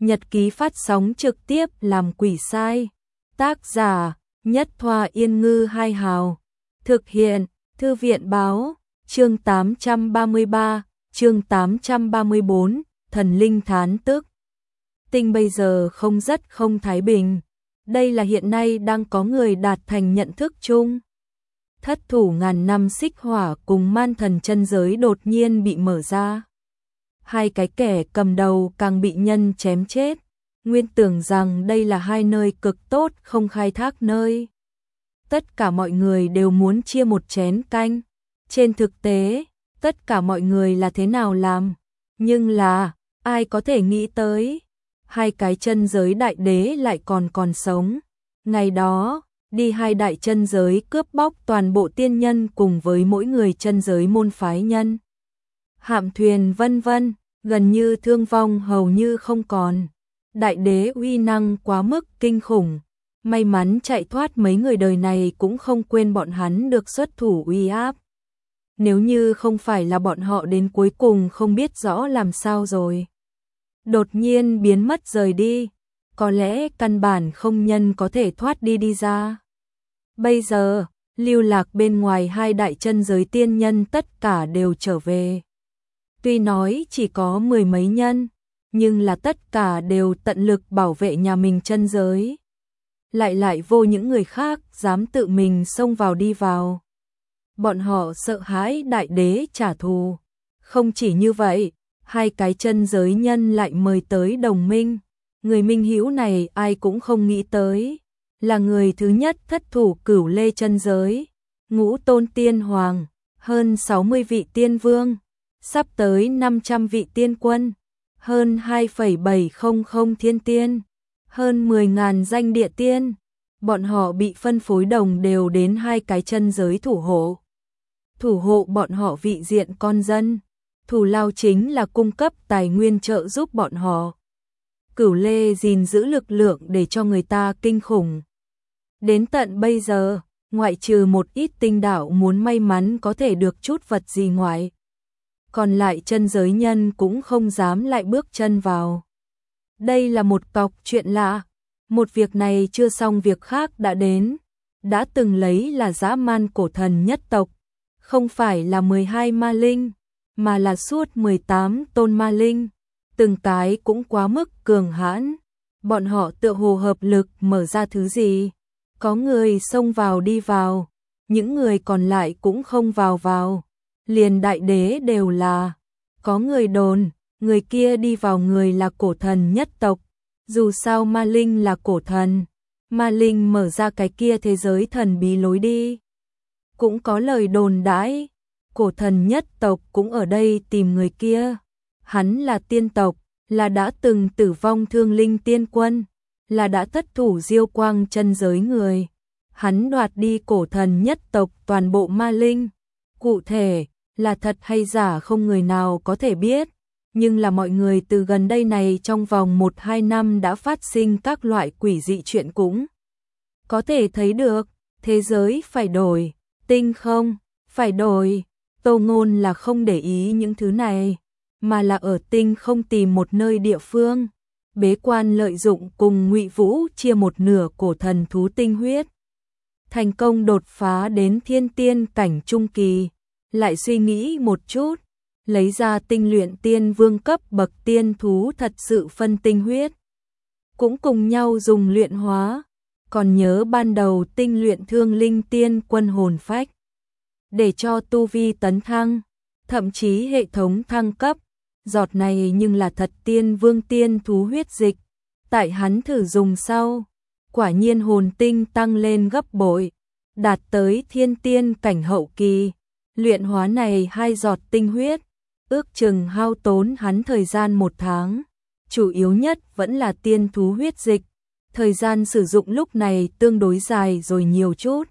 Nhật ký phát sóng trực tiếp làm quỷ sai. Tác giả Nhất Thoa Yên Ngư Hai Hào. Thực hiện Thư viện Báo. Chương 833, chương 834, Thần Linh Thán Tức. Tinh bây giờ không thái bình. Đây là hiện nay đang có người đạt thành nhận thức chung. Thất thủ ngàn năm xích hỏa cùng man thần chân giới đột nhiên bị mở ra. Hai cái kẻ cầm đầu càng bị nhân chém chết. Nguyên tưởng rằng đây là hai nơi cực tốt không khai thác nơi. Tất cả mọi người đều muốn chia một chén canh. Trên thực tế, tất cả mọi người là thế nào làm. Nhưng là, ai có thể nghĩ tới. Hai cái chân giới đại đế lại còn sống. Ngày đó, đi hai đại chân giới cướp bóc toàn bộ tiên nhân cùng với mỗi người chân giới môn phái nhân. Hạm thuyền vân vân, gần như thương vong hầu như không còn. Đại đế uy năng quá mức kinh khủng. May mắn chạy thoát mấy người đời này cũng không quên bọn hắn được xuất thủ uy áp. Nếu như không phải là bọn họ đến cuối cùng không biết rõ làm sao rồi. Đột nhiên biến mất rời đi. Có lẽ căn bản không nhân có thể thoát đi ra. Bây giờ, lưu lạc bên ngoài hai đại chân giới tiên nhân tất cả đều trở về. Tuy nói chỉ có mười mấy nhân, nhưng là tất cả đều tận lực bảo vệ nhà mình chân giới. Lại vô những người khác dám tự mình xông vào đi vào. Bọn họ sợ hãi đại đế trả thù. Không chỉ như vậy, hai cái chân giới nhân lại mời tới đồng minh. Người minh hữu này ai cũng không nghĩ tới. Là người thứ nhất thất thủ Cửu Lê chân giới. Ngũ tôn tiên hoàng, hơn 60 vị tiên vương, sắp tới 500 vị tiên quân, hơn 2,700 thiên tiên, hơn 10.000 danh địa tiên. Bọn họ bị phân phối đồng đều đến hai cái chân giới thủ hộ. Thủ hộ bọn họ vị diện con dân. Thủ lao chính là cung cấp tài nguyên trợ giúp bọn họ. Cửu Lê gìn giữ lực lượng để cho người ta kinh khủng. Đến tận bây giờ, ngoại trừ một ít tinh đạo muốn may mắn có thể được chút vật gì ngoại. Còn lại chân giới nhân cũng không dám lại bước chân vào. Đây là một cọc chuyện lạ. Một việc này chưa xong việc khác đã đến. Đã từng lấy là dã man cổ thần nhất tộc. Không phải là 12 ma linh, mà là suốt 18 tôn ma linh. Từng cái cũng quá mức cường hãn. Bọn họ tựa hồ hợp lực mở ra thứ gì. Có người xông vào đi vào. Những người còn lại cũng không vào. Liền đại đế đều là. Có người đồn, người kia đi vào người là cổ thần nhất tộc. Dù sao ma linh là cổ thần. Ma linh mở ra cái kia thế giới thần bí lối đi. Cũng có lời đồn đãi. Cổ thần nhất tộc cũng ở đây tìm người kia. Hắn là tiên tộc, là đã từng tử vong thương linh tiên quân, là đã thất thủ diêu quang chân giới người. Hắn đoạt đi cổ thần nhất tộc toàn bộ ma linh. Cụ thể, là thật hay giả không người nào có thể biết. Nhưng là mọi người từ gần đây này trong vòng 1-2 năm đã phát sinh các loại quỷ dị chuyện cũng có thể thấy được. Thế giới phải đổi, tinh không, phải đổi. Tô Ngôn là không để ý những thứ này, mà là ở tinh không tìm một nơi địa phương. Bế quan lợi dụng cùng Ngụy Vũ chia một nửa cổ thần thú tinh huyết. Thành công đột phá đến thiên tiên cảnh trung kỳ. Lại suy nghĩ một chút, lấy ra tinh luyện tiên vương cấp bậc tiên thú thật sự phân tinh huyết. Cũng cùng nhau dùng luyện hóa. Còn nhớ ban đầu tinh luyện thương linh tiên quân hồn phách. Để cho tu vi tấn thăng, thậm chí hệ thống thăng cấp. Giọt này nhưng là thật tiên vương tiên thú huyết dịch. Tại hắn thử dùng sau, quả nhiên hồn tinh tăng lên gấp bội, đạt tới thiên tiên cảnh hậu kỳ. Luyện hóa này 2 giọt tinh huyết, ước chừng hao tốn hắn thời gian 1 tháng. Chủ yếu nhất vẫn là tiên thú huyết dịch. Thời gian sử dụng lúc này tương đối dài rồi nhiều chút.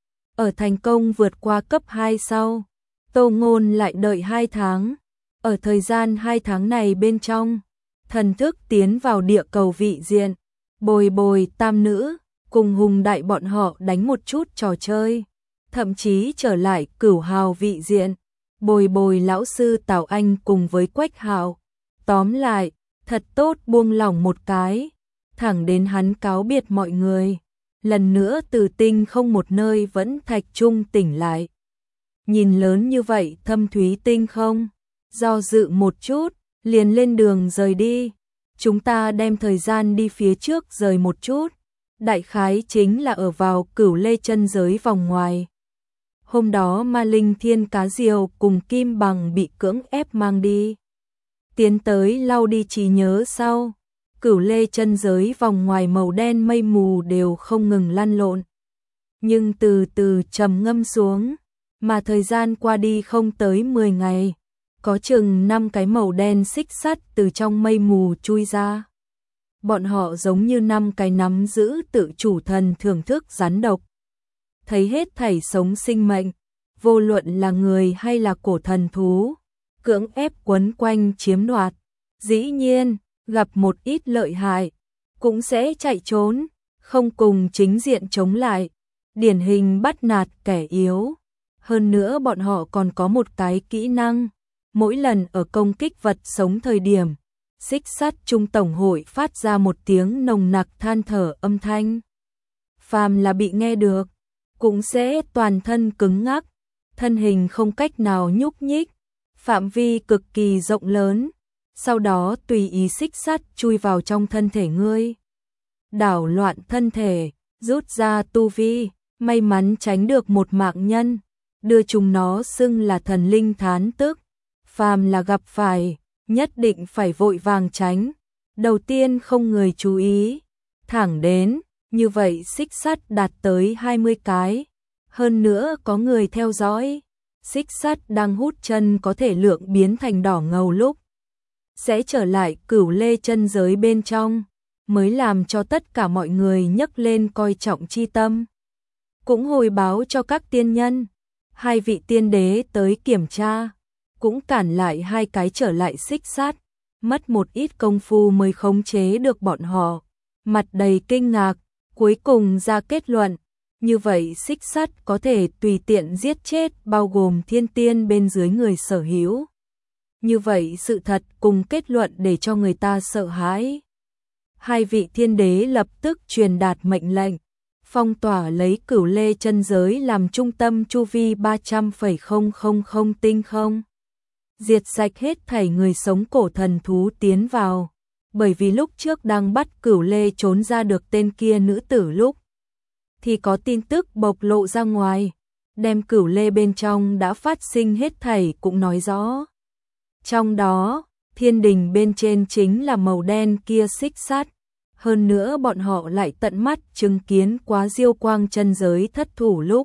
Ở thành công vượt qua cấp 2 sau, Tô Ngôn lại đợi 2 tháng. Ở thời gian 2 tháng này bên trong, thần thức tiến vào địa cầu vị diện, bồi tam nữ, cùng hùng đại bọn họ đánh một chút trò chơi. Thậm chí trở lại Cửu Hào vị diện, bồi lão sư Tào Anh cùng với Quách Hào. Tóm lại, thật tốt buông lỏng một cái, thẳng đến hắn cáo biệt mọi người. Lần nữa Từ Tinh không một nơi vẫn thạch trung tỉnh lại. Nhìn lớn như vậy thâm thúy tinh không, do dự một chút, liền lên đường rời đi. Chúng ta đem thời gian đi phía trước rời một chút, đại khái chính là ở vào Cửu Lê chân giới vòng ngoài. Hôm đó Ma Linh Thiên Cá Diều cùng Kim Bằng bị cưỡng ép mang đi. Tiến tới lau đi trí nhớ sau, Cửu Lê chân giới vòng ngoài màu đen mây mù đều không ngừng lăn lộn. Nhưng từ từ trầm ngâm xuống, mà thời gian qua đi không tới 10 ngày, có chừng 5 cái màu đen xích sắt từ trong mây mù chui ra. Bọn họ giống như 5 cái nắm giữ tự chủ thần thưởng thức rắn độc. Thấy hết thảy sống sinh mệnh, vô luận là người hay là cổ thần thú, cưỡng ép quấn quanh chiếm đoạt. Dĩ nhiên, gặp một ít lợi hại, cũng sẽ chạy trốn, không cùng chính diện chống lại, điển hình bắt nạt kẻ yếu. Hơn nữa bọn họ còn có một cái kỹ năng, mỗi lần ở công kích vật sống thời điểm, xích sắt trung tổng hội phát ra một tiếng nồng nặc than thở âm thanh. Phàm là bị nghe được, cũng sẽ toàn thân cứng ngắc, thân hình không cách nào nhúc nhích, phạm vi cực kỳ rộng lớn, sau đó tùy ý xích sắt chui vào trong thân thể ngươi. Đảo loạn thân thể, rút ra tu vi, may mắn tránh được một mạng nhân, đưa chúng nó xưng là thần linh thán tức. Phàm là gặp phải, nhất định phải vội vàng tránh. Đầu tiên không người chú ý, thẳng đến, như vậy xích sắt đạt tới 20 cái. Hơn nữa có người theo dõi, xích sắt đang hút chân có thể lượng biến thành đỏ ngầu lúc sẽ trở lại Cửu Lê chân giới bên trong, mới làm cho tất cả mọi người nhấc lên coi trọng chi tâm. Cũng hồi báo cho các tiên nhân, 2 vị tiên đế tới kiểm tra, cũng cản lại 2 cái trở lại xích sắt, mất một ít công phu mới khống chế được bọn họ. Mặt đầy kinh ngạc, cuối cùng ra kết luận, như vậy xích sắt có thể tùy tiện giết chết bao gồm thiên tiên bên dưới người sở hữu. Như vậy sự thật cùng kết luận để cho người ta sợ hãi. 2 vị thiên đế lập tức truyền đạt mệnh lệnh, phong tỏa lấy Cửu Lê chân giới làm trung tâm chu vi 300,000 tinh không. Diệt sạch hết thảy người sống cổ thần thú tiến vào, bởi vì lúc trước đang bắt Cửu Lê trốn ra được tên kia nữ tử lúc thì có tin tức bộc lộ ra ngoài, đem Cửu Lê bên trong đã phát sinh hết thảy cũng nói rõ. Trong đó, thiên đình bên trên chính là màu đen kia xích sắt, hơn nữa bọn họ lại tận mắt chứng kiến quá diêu quang chân giới thất thủ lúc.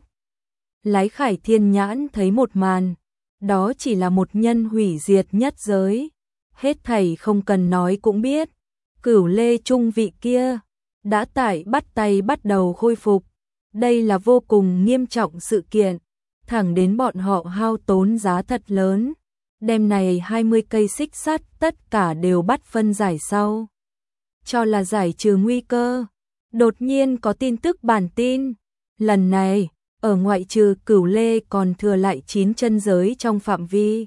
Lái Khải Thiên Nhãn thấy một màn, đó chỉ là một nhân hủy diệt nhất giới, hết thảy không cần nói cũng biết, Cửu Lê trung vị kia đã tại bắt tay bắt đầu khôi phục. Đây là vô cùng nghiêm trọng sự kiện, thẳng đến bọn họ hao tốn giá thật lớn, đem này 20 cây xích sắt tất cả đều bắt phân giải sau. Cho là giải trừ nguy cơ, đột nhiên có tin tức bản tin, lần này, ở ngoại trừ Cửu Lê còn thừa lại 9 chân giới trong phạm vi.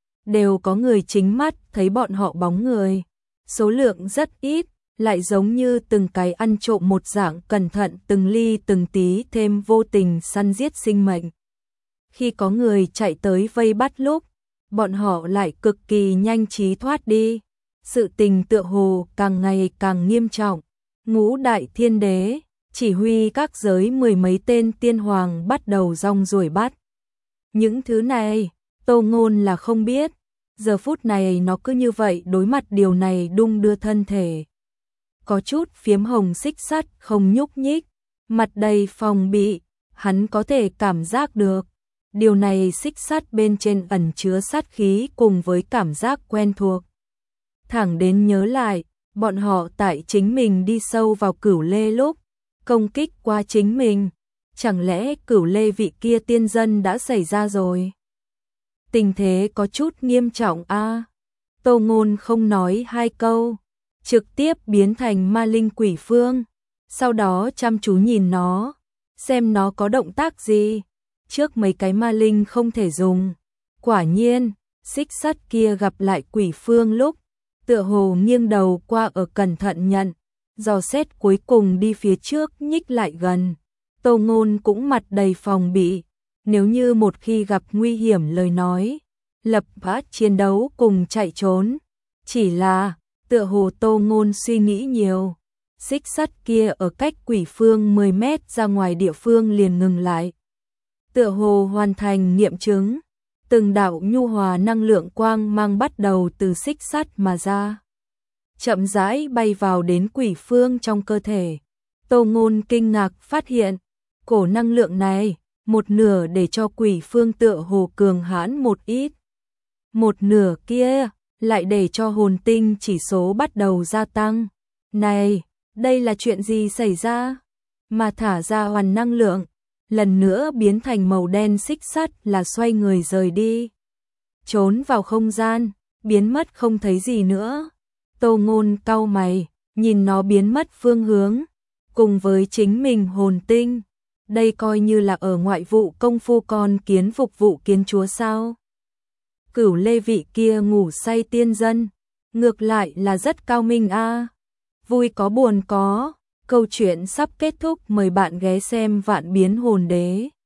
Đều có người chính mắt thấy bọn họ bóng người, số lượng rất ít, lại giống như từng cái ăn trộm một dạng cẩn thận từng ly từng tí thêm vô tình săn giết sinh mệnh. Khi có người chạy tới vây bắt lúc, bọn họ lại cực kỳ nhanh trí thoát đi. Sự tình tựa hồ càng ngày càng nghiêm trọng. Ngũ đại thiên đế chỉ huy các giới 10 mấy tên tiên hoàng bắt đầu rong ruổi bắt. Những thứ này, Tô Ngôn là không biết. Giờ phút này nó cứ như vậy đối mặt điều này đung đưa thân thể. Có chút phiếm hồng xích sắt không nhúc nhích, mặt đầy phòng bị, hắn có thể cảm giác được. Điều này xích sắt bên trên ẩn chứa sát khí cùng với cảm giác quen thuộc. Thẳng đến nhớ lại, bọn họ tại chính mình đi sâu vào Cửu Lê lúc, công kích qua chính mình. Chẳng lẽ Cửu Lê vị kia tiên dân đã xảy ra rồi? Tình thế có chút nghiêm trọng a. Tô Ngôn không nói 2 câu, trực tiếp biến thành ma linh quỷ phương, sau đó chăm chú nhìn nó, xem nó có động tác gì. Trước mấy cái ma linh không thể dùng. Quả nhiên, xích sắt kia gặp lại quỷ phương lúc, tựa hồ nghiêng đầu qua ở cẩn thận nhận, dò xét cuối cùng đi phía trước nhích lại gần. Tô Ngôn cũng mặt đầy phòng bị, nếu như một khi gặp nguy hiểm lời nói, lập tức chiến đấu cùng chạy trốn. Chỉ là, tựa hồ Tô Ngôn suy nghĩ nhiều, xích sắt kia ở cách Quỷ Phương 10 mét ra ngoài địa phương liền ngừng lại. Tựa hồ hoàn thành nghiệm chứng, từng đạo nhu hòa năng lượng quang mang bắt đầu từ xích sắt mà ra, chậm rãi bay vào đến Quỷ Phương trong cơ thể. Tô Ngôn kinh ngạc phát hiện, cổ năng lượng này, một nửa để cho Quỷ Phương tựa hồ cường hãn một ít, một nửa kia lại để cho hồn tinh chỉ số bắt đầu gia tăng. Này, đây là chuyện gì xảy ra? Mà thả ra hoàn năng lượng, lần nữa biến thành màu đen xích sắt là xoay người rời đi, trốn vào không gian, biến mất không thấy gì nữa. Tô Ngôn cau mày, nhìn nó biến mất phương hướng, cùng với chính mình hồn tinh, đây coi như là ở ngoại vụ công phu con kiến phục vụ kiến chúa sao? Cửu Lê vị kia ngủ say tiên dân, ngược lại là rất cao minh a. Vui có buồn có, câu chuyện sắp kết thúc, mời bạn ghé xem Vạn Biến Hồn Đế.